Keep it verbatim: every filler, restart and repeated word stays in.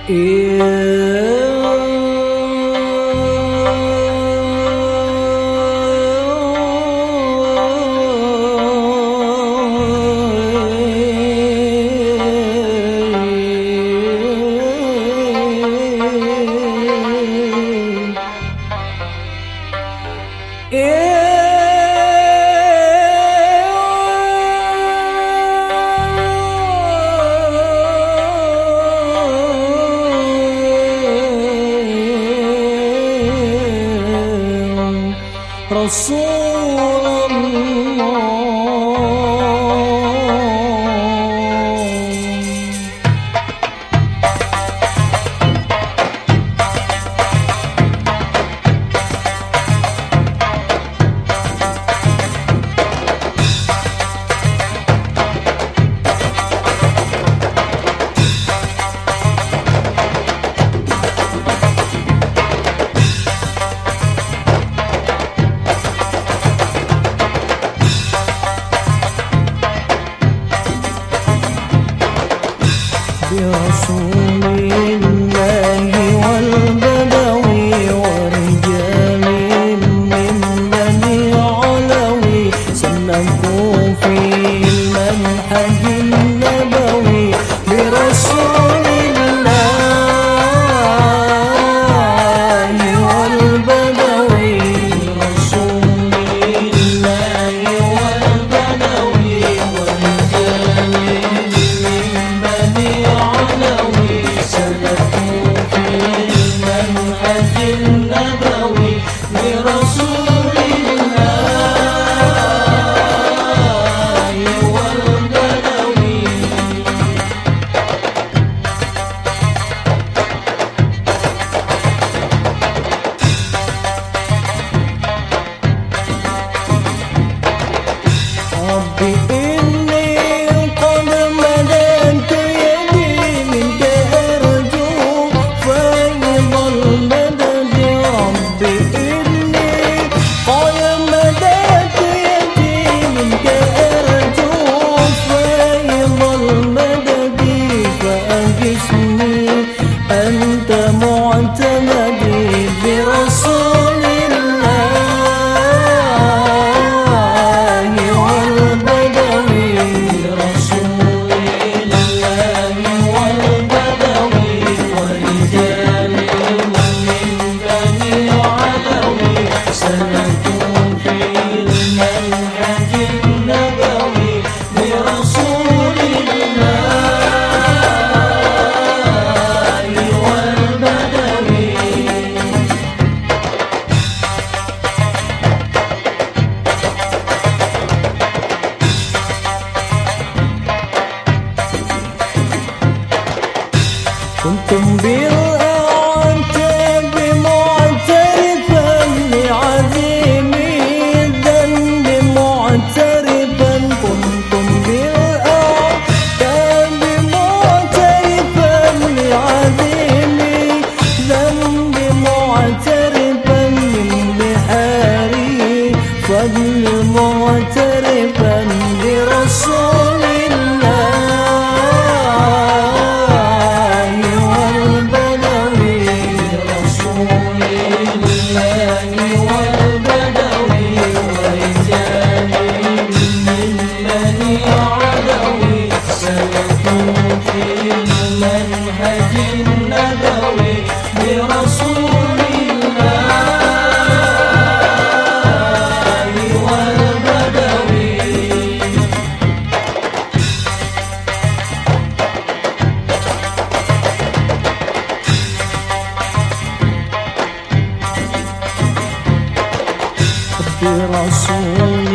رسول الله. برسول الله والبدوي ورجال من بني علوي سلكوا في المنهج النبوي برسول الله والبدوي برسول الله والبدوي ورجال من بني علوي سلكوا في المنهج النبوي برسول الله والبدوي. ربي إني قد مددت يدي منك أرجو فيض المدد. ربي إني قد مددت يدي منك أرجو فيض المدد فأجسني أنت معتمدي برسول الله والبدوي برسول الله والبدوي ورجال من بني علوي سلكوا في المنهج النبوي برسول الله والبدوي. كنتم بالأعتاب معترفا لعظيم الذنب معترفا. كنتم بالأعتاب معترفا لعظيم الذنب معترفا من بحاري فضل معترفا برسول الله والبدوي برسول الله والبدوي ورجال من بني علوي سلكوا في المنهج النبوي برسول الله والبدوي. برسول